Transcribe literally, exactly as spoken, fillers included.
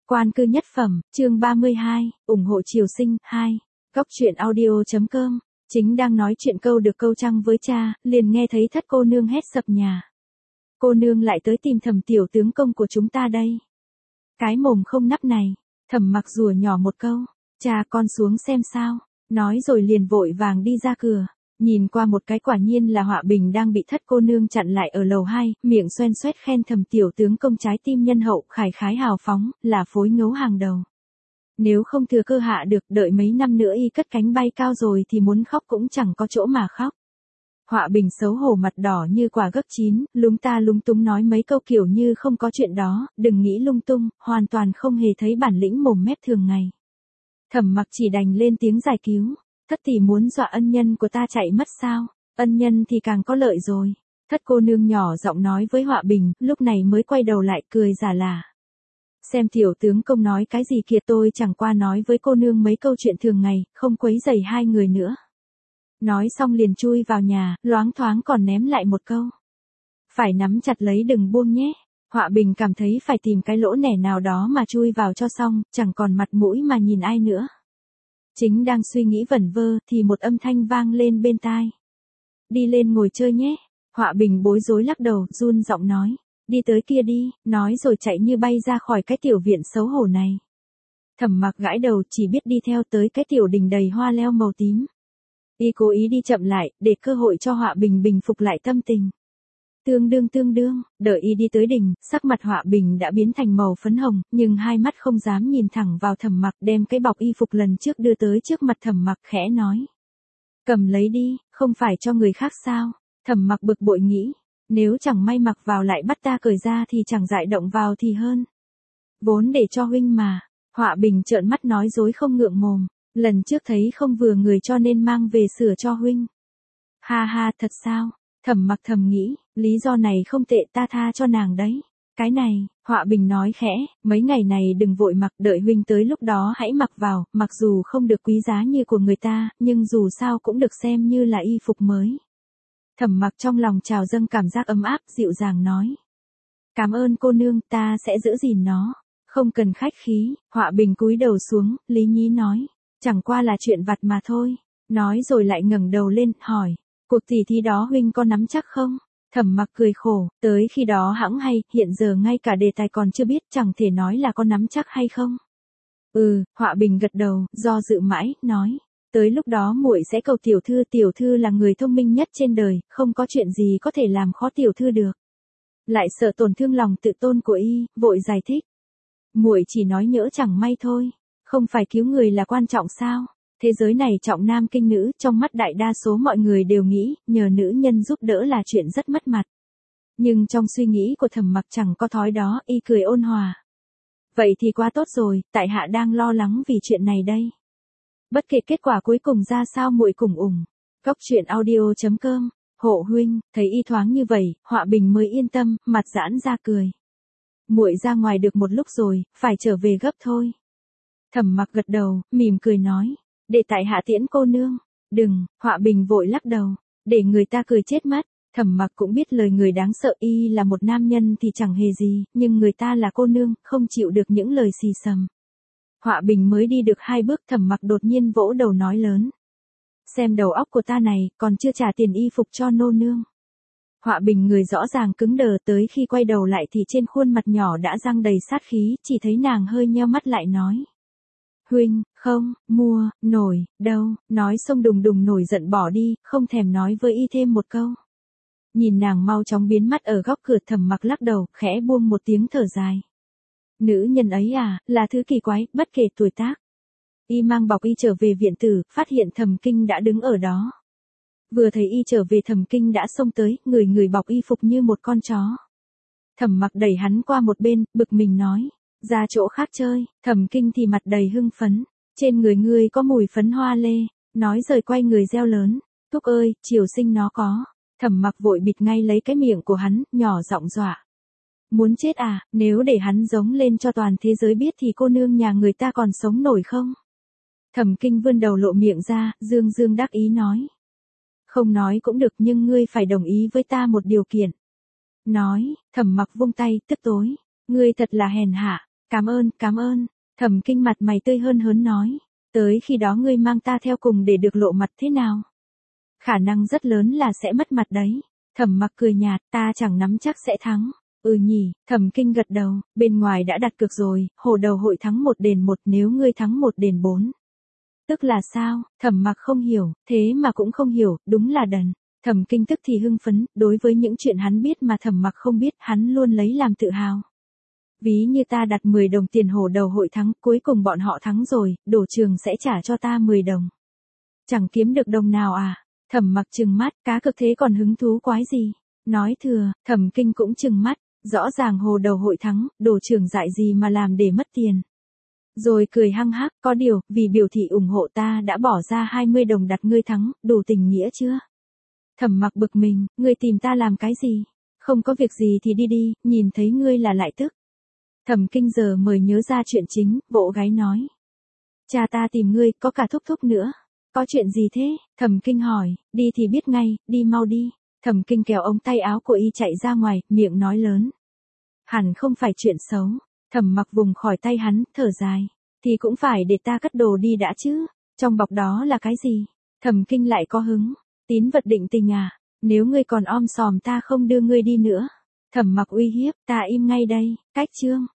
Quan cư nhất phẩm, chương ba mươi hai, ủng hộ triều sinh, hai. Góc truyện audio.com, chính đang nói chuyện câu được câu trăng với cha, liền nghe thấy thất cô nương hét sập nhà. Cô nương lại tới tìm Thẩm tiểu tướng công của chúng ta đây. Cái mồm không nắp này, Thẩm mặc rủa nhỏ một câu, cha con xuống xem sao, nói rồi liền vội vàng đi ra cửa. Nhìn qua một cái quả nhiên là Họa Bình đang bị thất cô nương chặn lại ở lầu hai, miệng xoen xoét khen Thẩm tiểu tướng công trái tim nhân hậu, khải khái hào phóng, là phối ngấu hàng đầu. Nếu không thừa cơ hạ được, đợi mấy năm nữa y cất cánh bay cao rồi thì muốn khóc cũng chẳng có chỗ mà khóc. Họa Bình xấu hổ mặt đỏ như quả gấc chín, lúng ta lúng túng nói mấy câu kiểu như không có chuyện đó, đừng nghĩ lung tung, hoàn toàn không hề thấy bản lĩnh mồm mép thường ngày. Thẩm mặc chỉ đành lên tiếng giải cứu. Thất tỷ muốn dọa ân nhân của ta chạy mất sao, ân nhân thì càng có lợi rồi. Thất cô nương nhỏ giọng nói với Họa Bình, lúc này mới quay đầu lại cười giả lả. Xem tiểu tướng công nói cái gì kìa, tôi chẳng qua nói với cô nương mấy câu chuyện thường ngày, không quấy rầy hai người nữa. Nói xong liền chui vào nhà, loáng thoáng còn ném lại một câu. Phải nắm chặt lấy đừng buông nhé. Họa Bình cảm thấy phải tìm cái lỗ nẻ nào đó mà chui vào cho xong, chẳng còn mặt mũi mà nhìn ai nữa. Chính đang suy nghĩ vẩn vơ thì một âm thanh vang lên bên tai. Đi lên ngồi chơi nhé. Họa Bình bối rối lắc đầu, run giọng nói. Đi tới kia đi, nói rồi chạy như bay ra khỏi cái tiểu viện xấu hổ này. Thẩm mặc gãi đầu chỉ biết đi theo tới cái tiểu đình đầy hoa leo màu tím. Y cố ý đi chậm lại, để cơ hội cho Họa Bình bình phục lại tâm tình. Tương đương tương đương, đợi y đi tới đỉnh, sắc mặt Họa Bình đã biến thành màu phấn hồng, nhưng hai mắt không dám nhìn thẳng vào Thẩm mặc, đem cái bọc y phục lần trước đưa tới trước mặt Thẩm mặc, khẽ nói. Cầm lấy đi, không phải cho người khác sao? Thẩm mặc bực bội nghĩ, nếu chẳng may mặc vào lại bắt ta cởi ra thì chẳng dại động vào thì hơn. Vốn để cho huynh mà. Họa Bình trợn mắt nói dối không ngượng mồm, lần trước thấy không vừa người cho nên mang về sửa cho huynh. Ha ha, thật sao? Thẩm mặc thầm nghĩ, lý do này không tệ, ta tha cho nàng đấy. Cái này, Họa Bình nói khẽ, mấy ngày này đừng vội mặc, đợi huynh tới lúc đó hãy mặc vào, mặc dù không được quý giá như của người ta, nhưng dù sao cũng được xem như là y phục mới. Thẩm mặc trong lòng trào dâng cảm giác ấm áp, dịu dàng nói. Cảm ơn cô nương, ta sẽ giữ gìn nó. Không cần khách khí. Họa Bình cúi đầu xuống, lý nhí nói. Chẳng qua là chuyện vặt mà thôi. Nói rồi lại ngẩng đầu lên, hỏi. Cuộc tỉ thí đó huynh có nắm chắc không? Thẩm mặc cười khổ, tới khi đó hẵng hay, hiện giờ ngay cả đề tài còn chưa biết, chẳng thể nói là có nắm chắc hay không. Ừ, Họa Bình gật đầu, do dự mãi, nói. Tới lúc đó muội sẽ cầu tiểu thư, tiểu thư là người thông minh nhất trên đời, không có chuyện gì có thể làm khó tiểu thư được. Lại sợ tổn thương lòng tự tôn của y, vội giải thích. Muội chỉ nói nhỡ chẳng may thôi, không phải cứu người là quan trọng sao? Thế giới này trọng nam kinh nữ, trong mắt đại đa số mọi người đều nghĩ, nhờ nữ nhân giúp đỡ là chuyện rất mất mặt. Nhưng trong suy nghĩ của Thẩm mặc chẳng có thói đó, y cười ôn hòa. Vậy thì quá tốt rồi, tại hạ đang lo lắng vì chuyện này đây. Bất kể kết quả cuối cùng ra sao muội cùng ủng. Góc truyện audio.com, hộ huynh, thấy y thoáng như vậy, Họa Bình mới yên tâm, mặt giãn ra cười. Muội ra ngoài được một lúc rồi, phải trở về gấp thôi. Thẩm mặc gật đầu, mỉm cười nói. Để tại hạ tiễn cô nương. Đừng, Họa Bình vội lắc đầu. Để người ta cười chết mất. Thẩm mặc cũng biết lời người đáng sợ, y là một nam nhân thì chẳng hề gì, nhưng người ta là cô nương, không chịu được những lời xì xầm. Họa Bình mới đi được hai bước, Thẩm mặc đột nhiên vỗ đầu nói lớn. Xem đầu óc của ta này, còn chưa trả tiền y phục cho nô nương. Họa Bình người rõ ràng cứng đờ, tới khi quay đầu lại thì trên khuôn mặt nhỏ đã răng đầy sát khí, chỉ thấy nàng hơi nheo mắt lại nói. Huynh, không, mua, nổi, đâu, nói xong đùng đùng nổi giận bỏ đi, không thèm nói với y thêm một câu. Nhìn nàng mau chóng biến mất ở góc cửa, Thẩm mặc lắc đầu, khẽ buông một tiếng thở dài. Nữ nhân ấy à, là thứ kỳ quái, bất kể tuổi tác. Y mang bọc y trở về viện tử, phát hiện Thẩm Kinh đã đứng ở đó. Vừa thấy y trở về, Thẩm Kinh đã xông tới, người người bọc y phục như một con chó. Thẩm mặc đẩy hắn qua một bên, bực mình nói. Ra chỗ khác chơi. Thẩm Kinh thì mặt đầy hưng phấn. Trên người ngươi có mùi phấn hoa lê. Nói rồi quay người reo lớn. Thúc ơi, triều sinh nó có. Thẩm mặc vội bịt ngay lấy cái miệng của hắn, nhỏ giọng dọa. Muốn chết à, nếu để hắn giống lên cho toàn thế giới biết thì cô nương nhà người ta còn sống nổi không? Thẩm Kinh vươn đầu lộ miệng ra, dương dương đắc ý nói. Không nói cũng được, nhưng ngươi phải đồng ý với ta một điều kiện. Nói, Thẩm mặc vung tay, tức tối. Ngươi thật là hèn hạ. cảm ơn, cảm ơn. Thẩm Kinh mặt mày tươi hơn hớn nói, tới khi đó ngươi mang ta theo cùng để được lộ mặt thế nào? Khả năng rất lớn là sẽ mất mặt đấy. Thẩm Mặc cười nhạt, ta chẳng nắm chắc sẽ thắng. Ừ nhỉ, Thẩm Kinh gật đầu, bên ngoài đã đặt cược rồi, hồ đầu hội thắng một đền một, nếu ngươi thắng một đền bốn. Tức là sao? Thẩm Mặc không hiểu, thế mà cũng không hiểu, đúng là đần. Thẩm Kinh tức thì hưng phấn, đối với những chuyện hắn biết mà Thẩm Mặc không biết, hắn luôn lấy làm tự hào. Ví như ta đặt mười đồng tiền hồ đầu hội thắng, cuối cùng bọn họ thắng rồi, đổ trường sẽ trả cho ta mười đồng. Chẳng kiếm được đồng nào à? Thẩm Mặc trừng mắt, cá cực thế còn hứng thú quái gì? Nói thừa, Thẩm Kinh cũng trừng mắt, rõ ràng hồ đầu hội thắng, đổ trường dại gì mà làm để mất tiền. Rồi cười hăng hắc, có điều, vì biểu thị ủng hộ ta đã bỏ ra hai mươi đồng đặt ngươi thắng, đủ tình nghĩa chưa? Thẩm Mặc bực mình, ngươi tìm ta làm cái gì? Không có việc gì thì đi đi, nhìn thấy ngươi là lại tức. Thẩm Kinh giờ mới nhớ ra chuyện chính, vỗ gáy nói. Cha ta tìm ngươi, có cả thúc thúc nữa. Có chuyện gì thế? Thẩm Kinh hỏi, đi thì biết ngay, đi mau đi. Thẩm Kinh kéo ống tay áo của y chạy ra ngoài, miệng nói lớn. Hẳn không phải chuyện xấu. Thẩm Mặc vùng khỏi tay hắn, thở dài. Thì cũng phải để ta cất đồ đi đã chứ. Trong bọc đó là cái gì? Thẩm Kinh lại có hứng. Tín vật định tình à? Nếu ngươi còn om sòm ta không đưa ngươi đi nữa. Thẩm Mặc uy hiếp, ta im ngay đây. Cách chương.